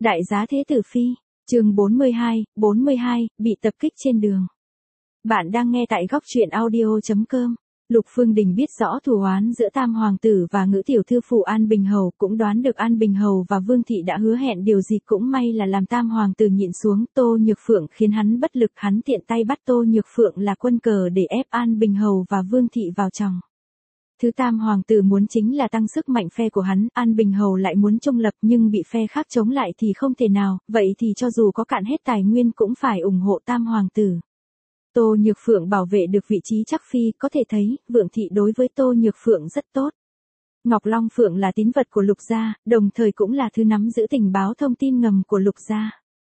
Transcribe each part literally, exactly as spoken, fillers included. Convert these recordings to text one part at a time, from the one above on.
Đại giá Thế Tử Phi, chương bốn mươi hai, bốn mươi hai, bị tập kích trên đường. Bạn đang nghe tại góc truyện audio chấm com. Lục Phương Đình biết rõ thù oán giữa Tam Hoàng tử và Ngữ tiểu thư phủ An Bình Hầu, cũng đoán được An Bình Hầu và Vương thị đã hứa hẹn điều gì, cũng may là làm Tam Hoàng tử nhịn xuống. Tô Nhược Phượng khiến hắn bất lực, hắn tiện tay bắt Tô Nhược Phượng là quân cờ để ép An Bình Hầu và Vương thị vào chòng. Thứ Tam Hoàng tử muốn chính là tăng sức mạnh phe của hắn, An Bình Hầu lại muốn trung lập nhưng bị phe khác chống lại thì không thể nào, vậy thì cho dù có cạn hết tài nguyên cũng phải ủng hộ Tam Hoàng tử. Tô Nhược Phượng bảo vệ được vị trí chắc phi, có thể thấy, Vương thị đối với Tô Nhược Phượng rất tốt. Ngọc Long Phượng là tín vật của Lục gia, đồng thời cũng là thứ nắm giữ tình báo thông tin ngầm của Lục gia.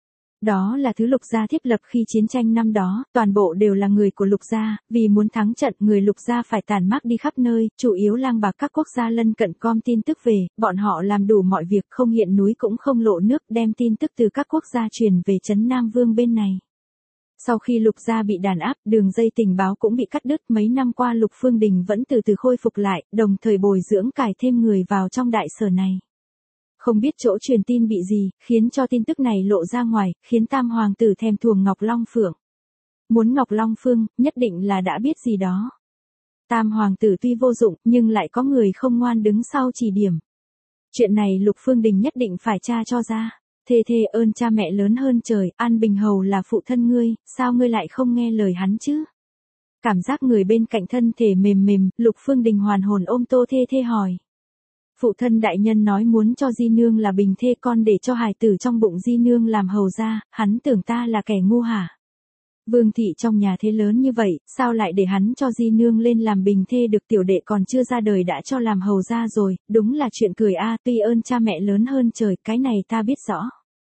Đó là thứ Lục gia thiết lập khi chiến tranh năm đó, toàn bộ đều là người của Lục gia, vì muốn thắng trận người Lục gia phải tản mác đi khắp nơi, chủ yếu lang bạc các quốc gia lân cận com tin tức về, bọn họ làm đủ mọi việc, không hiện núi cũng không lộ nước, đem tin tức từ các quốc gia truyền về trấn Nam Vương bên này. Sau khi Lục gia bị đàn áp, đường dây tình báo cũng bị cắt đứt, mấy năm qua Lục Phương Đình vẫn từ từ khôi phục lại, đồng thời bồi dưỡng cải thêm người vào trong đại sở này. Không biết chỗ truyền tin bị gì, khiến cho tin tức này lộ ra ngoài, khiến Tam Hoàng tử thèm thuồng Ngọc Long Phượng. Muốn Ngọc Long Phương, nhất định là đã biết gì đó. Tam Hoàng tử tuy vô dụng, nhưng lại có người không ngoan đứng sau chỉ điểm. Chuyện này Lục Phương Đình nhất định phải tra cho ra. Thê thê ơn cha mẹ lớn hơn trời, An Bình Hầu là phụ thân ngươi, sao ngươi lại không nghe lời hắn chứ? Cảm giác người bên cạnh thân thể mềm mềm, Lục Phương Đình hoàn hồn ôm Tô Thê Thê hỏi. Phụ thân đại nhân nói muốn cho Di Nương là bình thê con để cho hài tử trong bụng Di Nương làm hầu gia, hắn tưởng ta là kẻ ngu hả? Vương thị trong nhà thế lớn như vậy, sao lại để hắn cho Di Nương lên làm bình thê được, tiểu đệ còn chưa ra đời đã cho làm hầu gia rồi, đúng là chuyện cười a, tuy ơn cha mẹ lớn hơn trời, cái này ta biết rõ.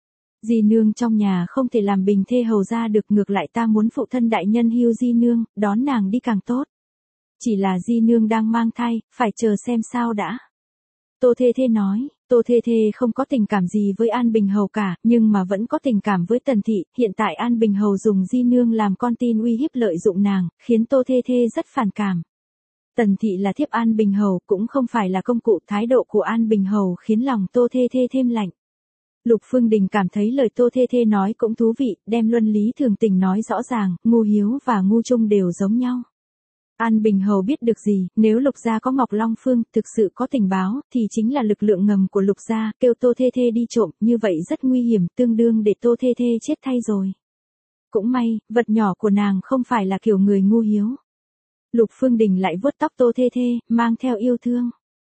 Di Nương trong nhà không thể làm bình thê hầu gia được, ngược lại ta muốn phụ thân đại nhân hưu Di Nương, đón nàng đi càng tốt. Chỉ là Di Nương đang mang thai, phải chờ xem sao đã. Tô Thê Thê nói, Tô Thê Thê không có tình cảm gì với An Bình Hầu cả, nhưng mà vẫn có tình cảm với Tần Thị, hiện tại An Bình Hầu dùng Di Nương làm con tin uy hiếp lợi dụng nàng, khiến Tô Thê Thê rất phản cảm. Tần Thị là thiếp An Bình Hầu, cũng không phải là công cụ, thái độ của An Bình Hầu khiến lòng Tô Thê Thê thêm lạnh. Lục Phương Đình cảm thấy lời Tô Thê Thê nói cũng thú vị, đem luân lý thường tình nói rõ ràng, ngu hiếu và ngu trung đều giống nhau. An Bình Hầu biết được gì, nếu Lục gia có Ngọc Long Phương, thực sự có tình báo, thì chính là lực lượng ngầm của Lục gia, kêu Tô Thê Thê đi trộm, như vậy rất nguy hiểm, tương đương để Tô Thê Thê chết thay rồi. Cũng may, vật nhỏ của nàng không phải là kiểu người ngu hiếu. Lục Phương Đình lại vuốt tóc Tô Thê Thê, mang theo yêu thương.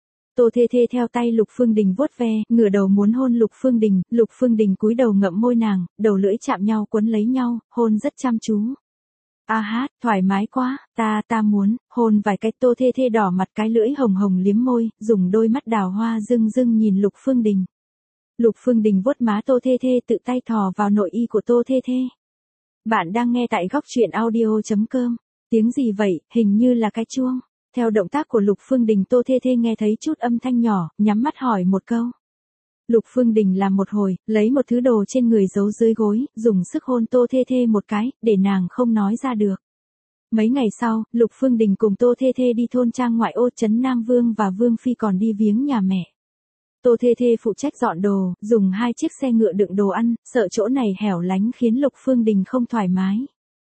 Tô Thê Thê theo tay Lục Phương Đình vuốt ve, ngửa đầu muốn hôn Lục Phương Đình, Lục Phương Đình cúi đầu ngậm môi nàng, đầu lưỡi chạm nhau quấn lấy nhau, hôn rất chăm chú. A hát, thoải mái quá, ta, ta muốn, hôn vài cái. Tô Thê Thê đỏ mặt, cái lưỡi hồng hồng liếm môi, dùng đôi mắt đào hoa rưng rưng nhìn Lục Phương Đình. Lục Phương Đình vuốt má Tô Thê Thê, tự tay thò vào nội y của Tô Thê Thê. Bạn đang nghe tại góc truyện audio chấm com. Tiếng gì vậy, hình như là cái chuông. Theo động tác của Lục Phương Đình, Tô Thê Thê nghe thấy chút âm thanh nhỏ, nhắm mắt hỏi một câu. Lục Phương Đình làm một hồi, lấy một thứ đồ trên người giấu dưới gối, dùng sức hôn Tô Thê Thê một cái, để nàng không nói ra được. Mấy ngày sau, Lục Phương Đình cùng Tô Thê Thê đi thôn trang ngoại ô trấn Nam Vương và Vương Phi còn đi viếng nhà mẹ. Tô Thê Thê phụ trách dọn đồ, dùng hai chiếc xe ngựa đựng đồ ăn, sợ chỗ này hẻo lánh khiến Lục Phương Đình không thoải mái.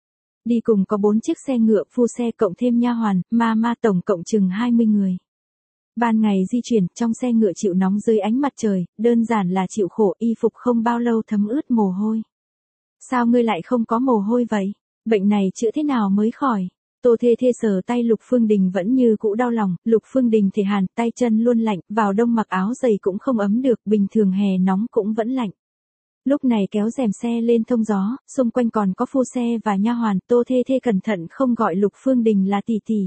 Đi cùng có bốn chiếc xe ngựa, phu xe cộng thêm nha hoàn, ma ma tổng cộng chừng hai mươi người. Ban ngày di chuyển, trong xe ngựa chịu nóng dưới ánh mặt trời, đơn giản là chịu khổ, y phục không bao lâu thấm ướt mồ hôi. Sao ngươi lại không có mồ hôi vậy? Bệnh này chữa thế nào mới khỏi? Tô Thê Thê sờ tay Lục Phương Đình vẫn như cũ đau lòng, Lục Phương Đình thì hàn, tay chân luôn lạnh, vào đông mặc áo dày cũng không ấm được, bình thường hè nóng cũng vẫn lạnh. Lúc này kéo rèm xe lên thông gió, xung quanh còn có phu xe và nha hoàn, Tô Thê Thê cẩn thận không gọi Lục Phương Đình là tỷ tỷ.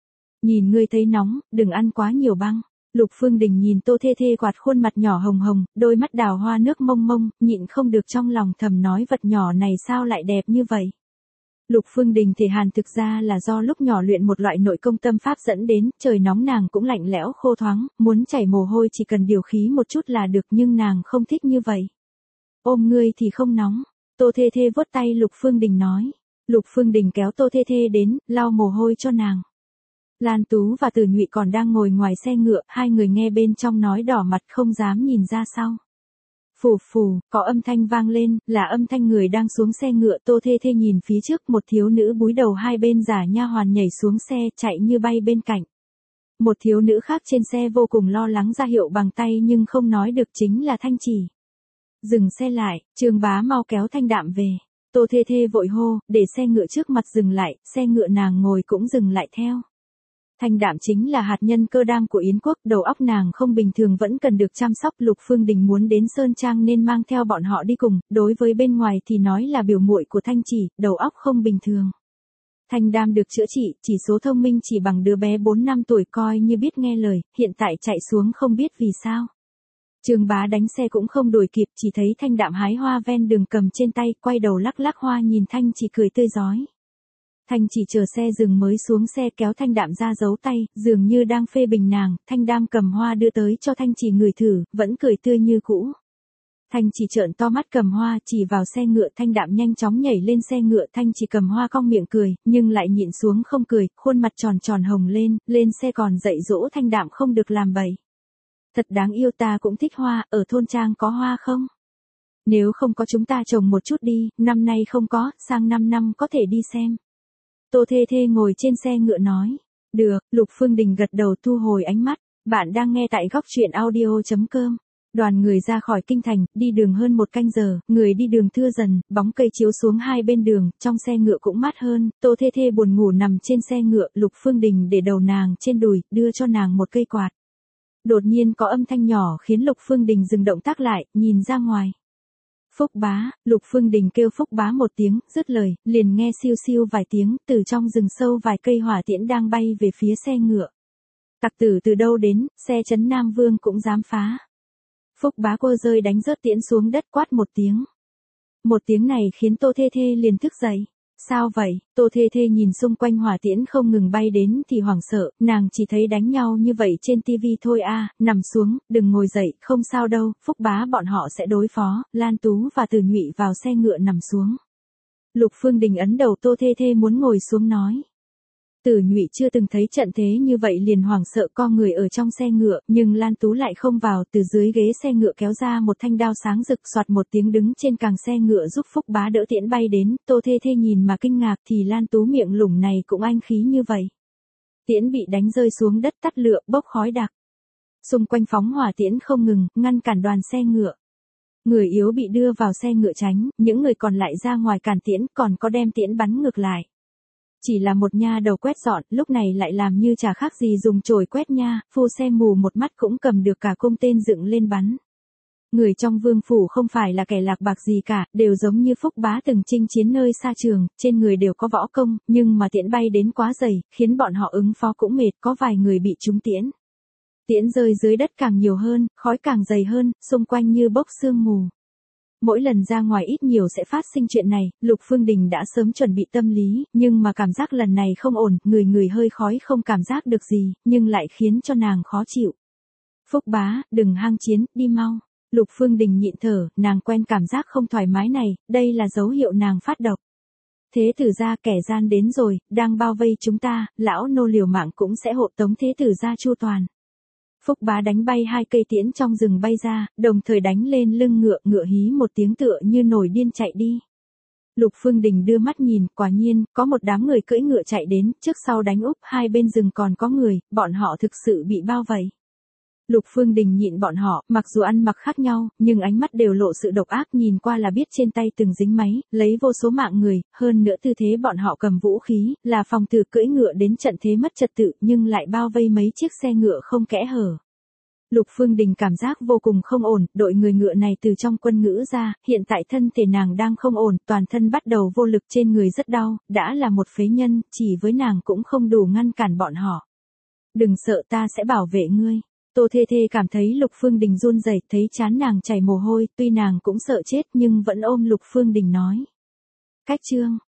Nhìn ngươi thấy nóng, đừng ăn quá nhiều băng. Lục Phương Đình nhìn Tô Thê Thê quạt khuôn mặt nhỏ hồng hồng, đôi mắt đào hoa nước mông mông, nhịn không được trong lòng thầm nói vật nhỏ này sao lại đẹp như vậy. Lục Phương Đình thể hàn thực ra là do lúc nhỏ luyện một loại nội công tâm pháp dẫn đến, trời nóng nàng cũng lạnh lẽo khô thoáng, muốn chảy mồ hôi chỉ cần điều khí một chút là được, nhưng nàng không thích như vậy. Ôm ngươi thì không nóng. Tô Thê Thê vuốt tay Lục Phương Đình nói. Lục Phương Đình kéo Tô Thê Thê đến, lau mồ hôi cho nàng. Lan Tú và Từ Nhụy còn đang ngồi ngoài xe ngựa, hai người nghe bên trong nói đỏ mặt không dám nhìn ra sau. Phù phù, có âm thanh vang lên, là âm thanh người đang xuống xe ngựa. Tô Thê Thê nhìn phía trước, một thiếu nữ búi đầu hai bên giả nha hoàn nhảy xuống xe, chạy như bay bên cạnh. Một thiếu nữ khác trên xe vô cùng lo lắng ra hiệu bằng tay nhưng không nói được, chính là Thanh Chỉ. Dừng xe lại, Trương Bá mau kéo Thanh Đạm về. Tô Thê Thê vội hô, để xe ngựa trước mặt dừng lại, xe ngựa nàng ngồi cũng dừng lại theo. Thanh Đạm chính là hạt nhân cơ đam của Yến quốc, đầu óc nàng không bình thường, vẫn cần được chăm sóc. Lục Phương Đình muốn đến Sơn Trang nên mang theo bọn họ đi cùng, đối với bên ngoài thì nói là biểu muội của Thanh Chỉ, đầu óc không bình thường. Thanh Đam được chữa trị, chỉ số thông minh chỉ bằng đứa bé bốn năm tuổi, coi như biết nghe lời, hiện tại chạy xuống không biết vì sao. Trương Bá đánh xe cũng không đuổi kịp, chỉ thấy Thanh Đạm hái hoa ven đường cầm trên tay, quay đầu lắc lắc hoa nhìn Thanh Chỉ cười tươi rói. Thanh Chỉ chờ xe dừng mới xuống xe, kéo Thanh Đạm ra giấu tay, dường như đang phê bình nàng. Thanh Đam cầm hoa đưa tới cho Thanh Chỉ ngửi thử, vẫn cười tươi như cũ. Thanh Chỉ trợn to mắt cầm hoa, chỉ vào xe ngựa. Thanh Đạm nhanh chóng nhảy lên xe ngựa. Thanh Chỉ cầm hoa cong miệng cười, nhưng lại nhịn xuống không cười, khuôn mặt tròn tròn hồng lên, lên xe còn dạy dỗ Thanh Đạm không được làm bậy. Thật đáng yêu, ta cũng thích hoa, ở thôn trang có hoa không? Nếu không có chúng ta trồng một chút đi, năm nay không có, sang năm năm có thể đi xem. Tô Thê Thê ngồi trên xe ngựa nói. Được, Lục Phương Đình gật đầu thu hồi ánh mắt. Bạn đang nghe tại góc truyện audio chấm com. Đoàn người ra khỏi kinh thành, đi đường hơn một canh giờ, người đi đường thưa dần, bóng cây chiếu xuống hai bên đường, trong xe ngựa cũng mát hơn. Tô Thê Thê buồn ngủ nằm trên xe ngựa, Lục Phương Đình để đầu nàng trên đùi, đưa cho nàng một cây quạt. Đột nhiên có âm thanh nhỏ khiến Lục Phương Đình dừng động tác lại, nhìn ra ngoài. Phúc Bá, Lục Phương Đình kêu Phúc Bá một tiếng, dứt lời, liền nghe siêu siêu vài tiếng, từ trong rừng sâu vài cây hỏa tiễn đang bay về phía xe ngựa. Tặc tử từ đâu đến, xe trấn Nam Vương cũng dám phá. Phúc Bá cô rơi đánh rớt tiễn xuống đất, quát một tiếng. Một tiếng này khiến Tô Thê Thê liền thức dậy. Sao vậy? Tô Thê Thê nhìn xung quanh hỏa tiễn không ngừng bay đến thì hoảng sợ, nàng chỉ thấy đánh nhau như vậy trên tivi thôi a, à, nằm xuống, đừng ngồi dậy, không sao đâu, Phúc Bá bọn họ sẽ đối phó. Lan Tú và Từ Nhụy vào xe ngựa nằm xuống. Lục Phương Đình ấn đầu Tô Thê Thê muốn ngồi xuống nói. Từ Nhụy chưa từng thấy trận thế như vậy liền hoảng sợ co người ở trong xe ngựa, nhưng Lan Tú lại không vào, từ dưới ghế xe ngựa kéo ra một thanh đao sáng rực, soạt một tiếng đứng trên càng xe ngựa giúp Phúc Bá đỡ tiễn bay đến. Tô Thê Thê nhìn mà kinh ngạc, thì Lan Tú miệng lủng này cũng anh khí như vậy. Tiễn bị đánh rơi xuống đất tắt lửa, bốc khói đặc. Xung quanh phóng hỏa tiễn không ngừng, ngăn cản đoàn xe ngựa. Người yếu bị đưa vào xe ngựa tránh, những người còn lại ra ngoài cản tiễn, còn có đem tiễn bắn ngược lại. Chỉ là một nha đầu quét dọn, lúc này lại làm như chả khác gì dùng chổi quét nha, phu xe mù một mắt cũng cầm được cả cung tên dựng lên bắn. Người trong vương phủ không phải là kẻ lạc bạc gì cả, đều giống như Phúc Bá từng chinh chiến nơi xa trường, trên người đều có võ công, nhưng mà tiễn bay đến quá dày, khiến bọn họ ứng phó cũng mệt, có vài người bị trúng tiễn. Tiễn rơi dưới đất càng nhiều hơn, khói càng dày hơn, xung quanh như bốc sương mù. Mỗi lần ra ngoài ít nhiều sẽ phát sinh chuyện này, Lục Phương Đình đã sớm chuẩn bị tâm lý, nhưng mà cảm giác lần này không ổn, người người hơi khói không cảm giác được gì, nhưng lại khiến cho nàng khó chịu. Phúc Bá, đừng hang chiến, đi mau. Lục Phương Đình nhịn thở, nàng quen cảm giác không thoải mái này, đây là dấu hiệu nàng phát độc. Thế tử gia kẻ gian đến rồi, đang bao vây chúng ta, lão nô liều mạng cũng sẽ hộ tống thế tử gia chu toàn. Phúc Bá đánh bay hai cây tiễn trong rừng bay ra, đồng thời đánh lên lưng ngựa, ngựa hí một tiếng tựa như nổi điên chạy đi. Lục Phương Đình đưa mắt nhìn, quả nhiên, có một đám người cưỡi ngựa chạy đến, trước sau đánh úp, hai bên rừng còn có người, bọn họ thực sự bị bao vây. Lục Phương Đình nhịn bọn họ, mặc dù ăn mặc khác nhau, nhưng ánh mắt đều lộ sự độc ác, nhìn qua là biết trên tay từng dính máy, lấy vô số mạng người, hơn nữa tư thế bọn họ cầm vũ khí, là phòng tử cưỡi ngựa đến trận thế mất trật tự, nhưng lại bao vây mấy chiếc xe ngựa không kẽ hở. Lục Phương Đình cảm giác vô cùng không ổn, đội người ngựa này từ trong quân ngữ ra, hiện tại thân thể nàng đang không ổn, toàn thân bắt đầu vô lực, trên người rất đau, đã là một phế nhân, chỉ với nàng cũng không đủ ngăn cản bọn họ. Đừng sợ, ta sẽ bảo vệ ngươi. Tô Thê Thê cảm thấy Lục Phương Đình run rẩy, thấy trán nàng chảy mồ hôi, tuy nàng cũng sợ chết nhưng vẫn ôm Lục Phương Đình nói. Cách chương